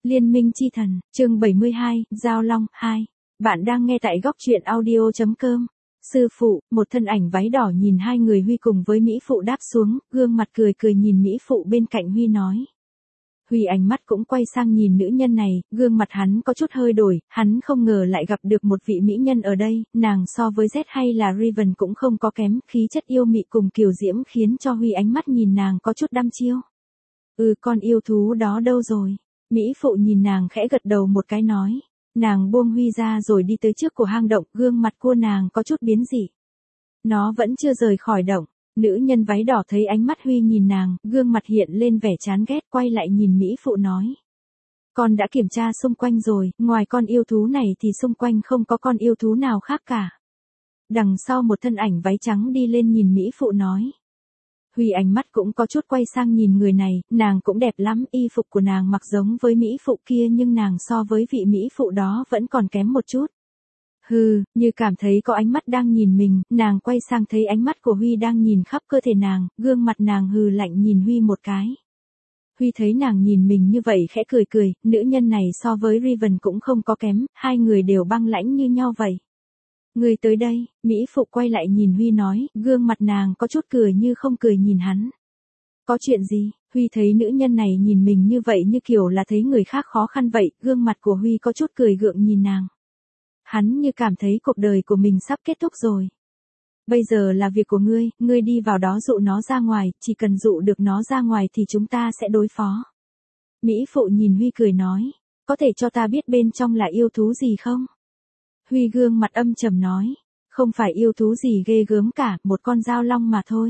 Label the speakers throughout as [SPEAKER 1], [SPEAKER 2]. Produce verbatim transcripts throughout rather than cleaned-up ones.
[SPEAKER 1] Liên minh chi thần, chương bảy mươi hai, Giao Long, hai. Bạn đang nghe tại góc truyện audio.com. Sư phụ, một thân ảnh váy đỏ nhìn hai người Huy cùng với Mỹ Phụ đáp xuống, gương mặt cười cười nhìn Mỹ Phụ bên cạnh Huy nói. Huy ánh mắt cũng quay sang nhìn nữ nhân này, gương mặt hắn có chút hơi đổi, hắn không ngờ lại gặp được một vị mỹ nhân ở đây, nàng so với Z hay là Riven cũng không có kém, khí chất yêu mị cùng kiều diễm khiến cho Huy ánh mắt nhìn nàng có chút đăm chiêu. Ừ, con yêu thú đó đâu rồi? Mỹ Phụ nhìn nàng khẽ gật đầu một cái nói. Nàng buông Huy ra rồi đi tới trước của hang động, gương mặt của nàng có chút biến dị. Nó vẫn chưa rời khỏi động. Nữ nhân váy đỏ thấy ánh mắt Huy nhìn nàng, gương mặt hiện lên vẻ chán ghét, quay lại nhìn Mỹ Phụ nói. Con đã kiểm tra xung quanh rồi, ngoài con yêu thú này thì xung quanh không có con yêu thú nào khác cả. Đằng sau một thân ảnh váy trắng đi lên nhìn Mỹ Phụ nói. Huy ánh mắt cũng có chút quay sang nhìn người này, nàng cũng đẹp lắm, y phục của nàng mặc giống với Mỹ Phụ kia nhưng nàng so với vị Mỹ Phụ đó vẫn còn kém một chút. Hừ, như cảm thấy có ánh mắt đang nhìn mình, nàng quay sang thấy ánh mắt của Huy đang nhìn khắp cơ thể nàng, gương mặt nàng hừ lạnh nhìn Huy một cái. Huy thấy nàng nhìn mình như vậy khẽ cười cười, nữ nhân này so với Riven cũng không có kém, hai người đều băng lãnh như nhau vậy. Người tới đây, Mỹ Phụ quay lại nhìn Huy nói, gương mặt nàng có chút cười như không cười nhìn hắn. Có chuyện gì? Huy thấy nữ nhân này nhìn mình như vậy như kiểu là thấy người khác khó khăn vậy, gương mặt của Huy có chút cười gượng nhìn nàng. Hắn như cảm thấy cuộc đời của mình sắp kết thúc rồi. Bây giờ là việc của ngươi, ngươi đi vào đó dụ nó ra ngoài, chỉ cần dụ được nó ra ngoài thì chúng ta sẽ đối phó. Mỹ Phụ nhìn Huy cười nói, có thể cho ta biết bên trong là yêu thú gì không? Huy gương mặt âm trầm nói, không phải yêu thú gì ghê gớm cả, một con dao long mà thôi.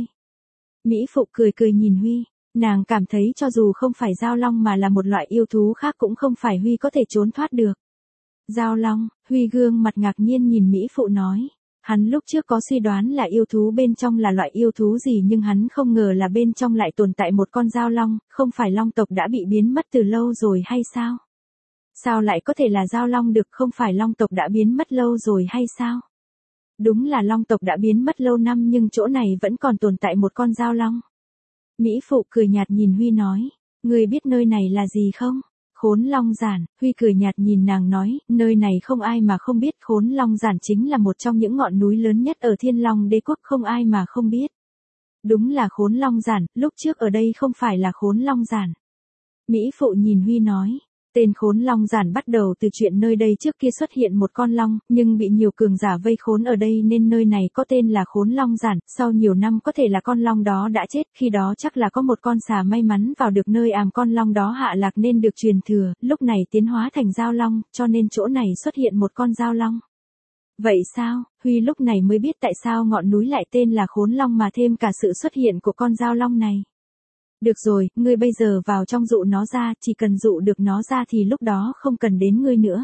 [SPEAKER 1] Mỹ Phụ cười cười nhìn Huy, nàng cảm thấy cho dù không phải dao long mà là một loại yêu thú khác cũng không phải Huy có thể trốn thoát được. Dao long, Huy gương mặt ngạc nhiên nhìn Mỹ Phụ nói, hắn lúc trước có suy đoán là yêu thú bên trong là loại yêu thú gì nhưng hắn không ngờ là bên trong lại tồn tại một con dao long, không phải long tộc đã bị biến mất từ lâu rồi hay sao? Sao lại có thể là dao long được, không phải long tộc đã biến mất lâu rồi hay sao? Đúng là long tộc đã biến mất lâu năm nhưng chỗ này vẫn còn tồn tại một con dao long. Mỹ Phụ cười nhạt nhìn Huy nói, ngươi biết nơi này là gì không? Khốn Long Giản. Huy cười nhạt nhìn nàng nói, nơi này không ai mà không biết, Khốn Long Giản chính là một trong những ngọn núi lớn nhất ở Thiên Long Đế quốc, không ai mà không biết. Đúng là Khốn Long Giản, lúc trước ở đây không phải là Khốn Long Giản. Mỹ Phụ nhìn Huy nói, tên Khốn Long Giản bắt đầu từ chuyện nơi đây trước kia xuất hiện một con long, nhưng bị nhiều cường giả vây khốn ở đây nên nơi này có tên là Khốn Long Giản, sau nhiều năm có thể là con long đó đã chết, khi đó chắc là có một con xà may mắn vào được nơi àm con long đó hạ lạc nên được truyền thừa, lúc này tiến hóa thành dao long, cho nên chỗ này xuất hiện một con dao long. Vậy sao? Huy lúc này mới biết tại sao ngọn núi lại tên là Khốn Long mà thêm cả sự xuất hiện của con dao long này. Được rồi, ngươi bây giờ vào trong dụ nó ra, chỉ cần dụ được nó ra thì lúc đó không cần đến ngươi nữa.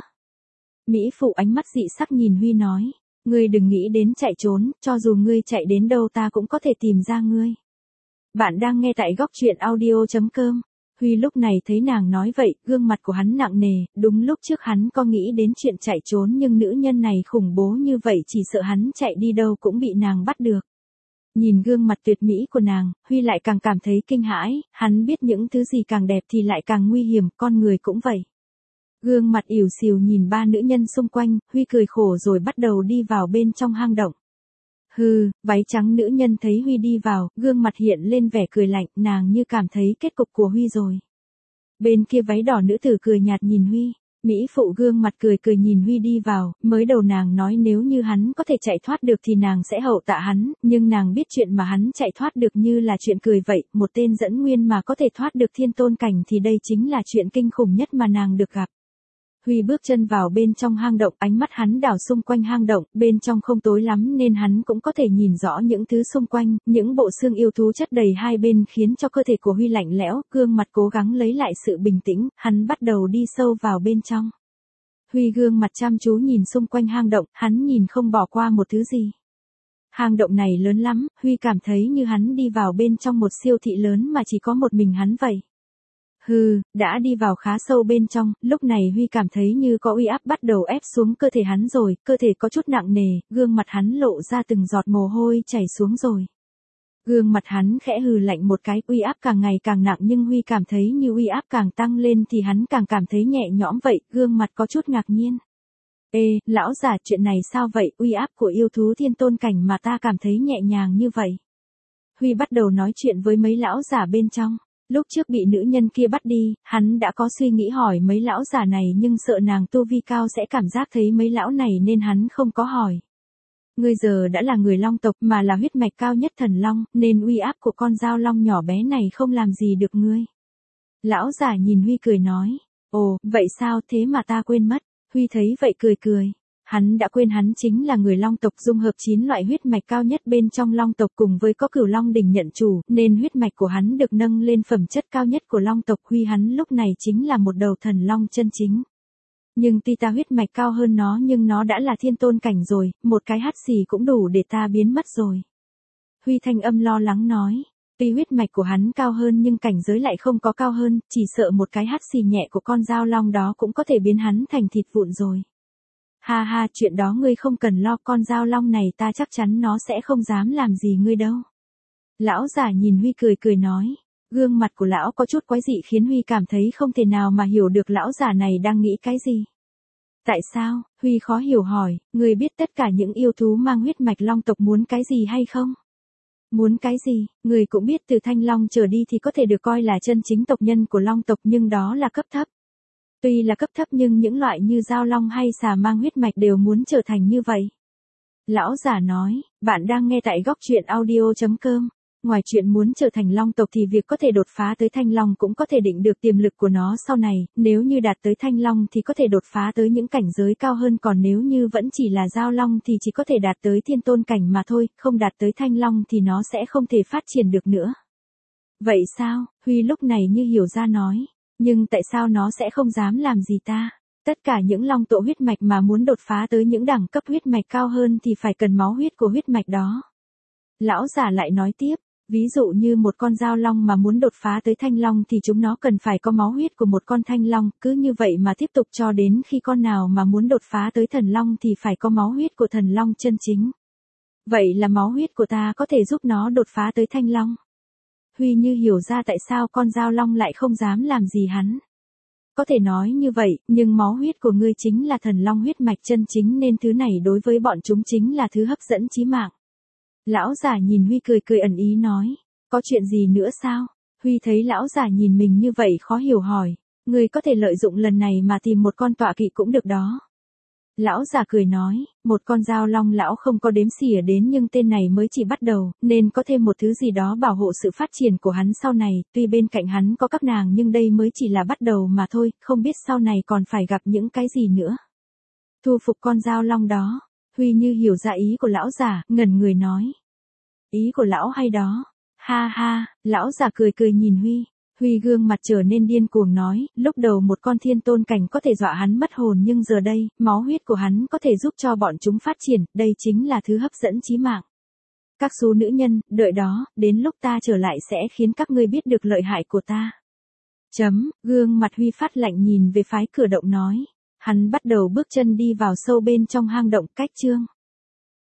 [SPEAKER 1] Mỹ Phụ ánh mắt dị sắc nhìn Huy nói, ngươi đừng nghĩ đến chạy trốn, cho dù ngươi chạy đến đâu ta cũng có thể tìm ra ngươi. Bạn đang nghe tại góc truyện audio.com. Huy lúc này thấy nàng nói vậy, gương mặt của hắn nặng nề, đúng lúc trước hắn có nghĩ đến chuyện chạy trốn nhưng nữ nhân này khủng bố như vậy chỉ sợ hắn chạy đi đâu cũng bị nàng bắt được. Nhìn gương mặt tuyệt mỹ của nàng, Huy lại càng cảm thấy kinh hãi, hắn biết những thứ gì càng đẹp thì lại càng nguy hiểm, con người cũng vậy. Gương mặt ỉu xìu nhìn ba nữ nhân xung quanh, Huy cười khổ rồi bắt đầu đi vào bên trong hang động. Hừ, váy trắng nữ nhân thấy Huy đi vào, gương mặt hiện lên vẻ cười lạnh, nàng như cảm thấy kết cục của Huy rồi. Bên kia váy đỏ nữ tử cười nhạt nhìn Huy. Mỹ Phụ gương mặt cười cười nhìn Huy đi vào, mới đầu nàng nói nếu như hắn có thể chạy thoát được thì nàng sẽ hậu tạ hắn, nhưng nàng biết chuyện mà hắn chạy thoát được như là chuyện cười vậy, một tên dẫn nguyên mà có thể thoát được thiên tôn cảnh thì đây chính là chuyện kinh khủng nhất mà nàng được gặp. Huy bước chân vào bên trong hang động, ánh mắt hắn đảo xung quanh hang động, bên trong không tối lắm nên hắn cũng có thể nhìn rõ những thứ xung quanh, những bộ xương yêu thú chất đầy hai bên khiến cho cơ thể của Huy lạnh lẽo, gương mặt cố gắng lấy lại sự bình tĩnh, hắn bắt đầu đi sâu vào bên trong. Huy gương mặt chăm chú nhìn xung quanh hang động, hắn nhìn không bỏ qua một thứ gì. Hang động này lớn lắm, Huy cảm thấy như hắn đi vào bên trong một siêu thị lớn mà chỉ có một mình hắn vậy. Hừ, đã đi vào khá sâu bên trong, lúc này Huy cảm thấy như có uy áp bắt đầu ép xuống cơ thể hắn rồi, cơ thể có chút nặng nề, gương mặt hắn lộ ra từng giọt mồ hôi chảy xuống rồi. Gương mặt hắn khẽ hừ lạnh một cái, uy áp càng ngày càng nặng nhưng Huy cảm thấy như uy áp càng tăng lên thì hắn càng cảm thấy nhẹ nhõm vậy, gương mặt có chút ngạc nhiên. Ê, lão già, chuyện này sao vậy, uy áp của yêu thú thiên tôn cảnh mà ta cảm thấy nhẹ nhàng như vậy. Huy bắt đầu nói chuyện với mấy lão già bên trong. Lúc trước bị nữ nhân kia bắt đi, hắn đã có suy nghĩ hỏi mấy lão già này nhưng sợ nàng tu vi cao sẽ cảm giác thấy mấy lão này nên hắn không có hỏi. Ngươi giờ đã là người long tộc mà là huyết mạch cao nhất thần long, nên uy áp của con dao long nhỏ bé này không làm gì được ngươi. Lão già nhìn Huy cười nói, ồ, vậy sao thế mà ta quên mất. Huy thấy vậy cười cười. Hắn đã quên hắn chính là người long tộc dung hợp chín loại huyết mạch cao nhất bên trong long tộc cùng với có cửu long đỉnh nhận chủ, nên huyết mạch của hắn được nâng lên phẩm chất cao nhất của long tộc. Huy hắn lúc này chính là một đầu thần long chân chính. Nhưng tuy ta huyết mạch cao hơn nó nhưng nó đã là thiên tôn cảnh rồi, một cái hắt xì cũng đủ để ta biến mất rồi. Huy thanh âm lo lắng nói, tuy huyết mạch của hắn cao hơn nhưng cảnh giới lại không có cao hơn, chỉ sợ một cái hắt xì nhẹ của con dao long đó cũng có thể biến hắn thành thịt vụn rồi. Ha ha, chuyện đó ngươi không cần lo, con dao long này ta chắc chắn nó sẽ không dám làm gì ngươi đâu. Lão già nhìn Huy cười cười nói, gương mặt của lão có chút quái dị khiến Huy cảm thấy không thể nào mà hiểu được lão già này đang nghĩ cái gì. Tại sao? Huy khó hiểu hỏi, ngươi biết tất cả những yêu thú mang huyết mạch long tộc muốn cái gì hay không? Muốn cái gì? Ngươi cũng biết từ thanh long trở đi thì có thể được coi là chân chính tộc nhân của long tộc nhưng đó là cấp thấp. Tuy là cấp thấp nhưng những loại như dao long hay xà mang huyết mạch đều muốn trở thành như vậy. Lão già nói, bạn đang nghe tại góc truyện audio chấm com. Ngoài chuyện muốn trở thành long tộc thì việc có thể đột phá tới thanh long cũng có thể định được tiềm lực của nó sau này, nếu như đạt tới thanh long thì có thể đột phá tới những cảnh giới cao hơn, còn nếu như vẫn chỉ là dao long thì chỉ có thể đạt tới thiên tôn cảnh mà thôi, không đạt tới thanh long thì nó sẽ không thể phát triển được nữa. Vậy sao? Huy lúc này như hiểu ra nói, nhưng tại sao nó sẽ không dám làm gì ta? Tất cả những long tộ huyết mạch mà muốn đột phá tới những đẳng cấp huyết mạch cao hơn thì phải cần máu huyết của huyết mạch đó. Lão già lại nói tiếp, ví dụ như một con dao long mà muốn đột phá tới thanh long thì chúng nó cần phải có máu huyết của một con thanh long, cứ như vậy mà tiếp tục cho đến khi con nào mà muốn đột phá tới thần long thì phải có máu huyết của thần long chân chính. Vậy là máu huyết của ta có thể giúp nó đột phá tới thanh long. Huy như hiểu ra tại sao con dao long lại không dám làm gì hắn. Có thể nói như vậy, nhưng máu huyết của ngươi chính là thần long huyết mạch chân chính nên thứ này đối với bọn chúng chính là thứ hấp dẫn chí mạng. Lão già nhìn Huy cười cười ẩn ý nói, có chuyện gì nữa sao? Huy thấy lão già nhìn mình như vậy khó hiểu hỏi, ngươi có thể lợi dụng lần này mà tìm một con tọa kỵ cũng được đó. Lão già cười nói, một con dao long lão không có đếm xỉa đến nhưng tên này mới chỉ bắt đầu, nên có thêm một thứ gì đó bảo hộ sự phát triển của hắn sau này, tuy bên cạnh hắn có các nàng nhưng đây mới chỉ là bắt đầu mà thôi, không biết sau này còn phải gặp những cái gì nữa. Thu phục con dao long đó, Huy như hiểu ra ý của lão già, ngẩn người nói. Ý của lão hay đó, ha ha, lão già cười cười nhìn Huy. Huy gương mặt trở nên điên cuồng nói, lúc đầu một con thiên tôn cảnh có thể dọa hắn mất hồn nhưng giờ đây, máu huyết của hắn có thể giúp cho bọn chúng phát triển, đây chính là thứ hấp dẫn chí mạng. Các số nữ nhân, đợi đó, đến lúc ta trở lại sẽ khiến các ngươi biết được lợi hại của ta. Chấm, gương mặt Huy phát lạnh nhìn về phái cửa động nói. Hắn bắt đầu bước chân đi vào sâu bên trong hang động, cách chương.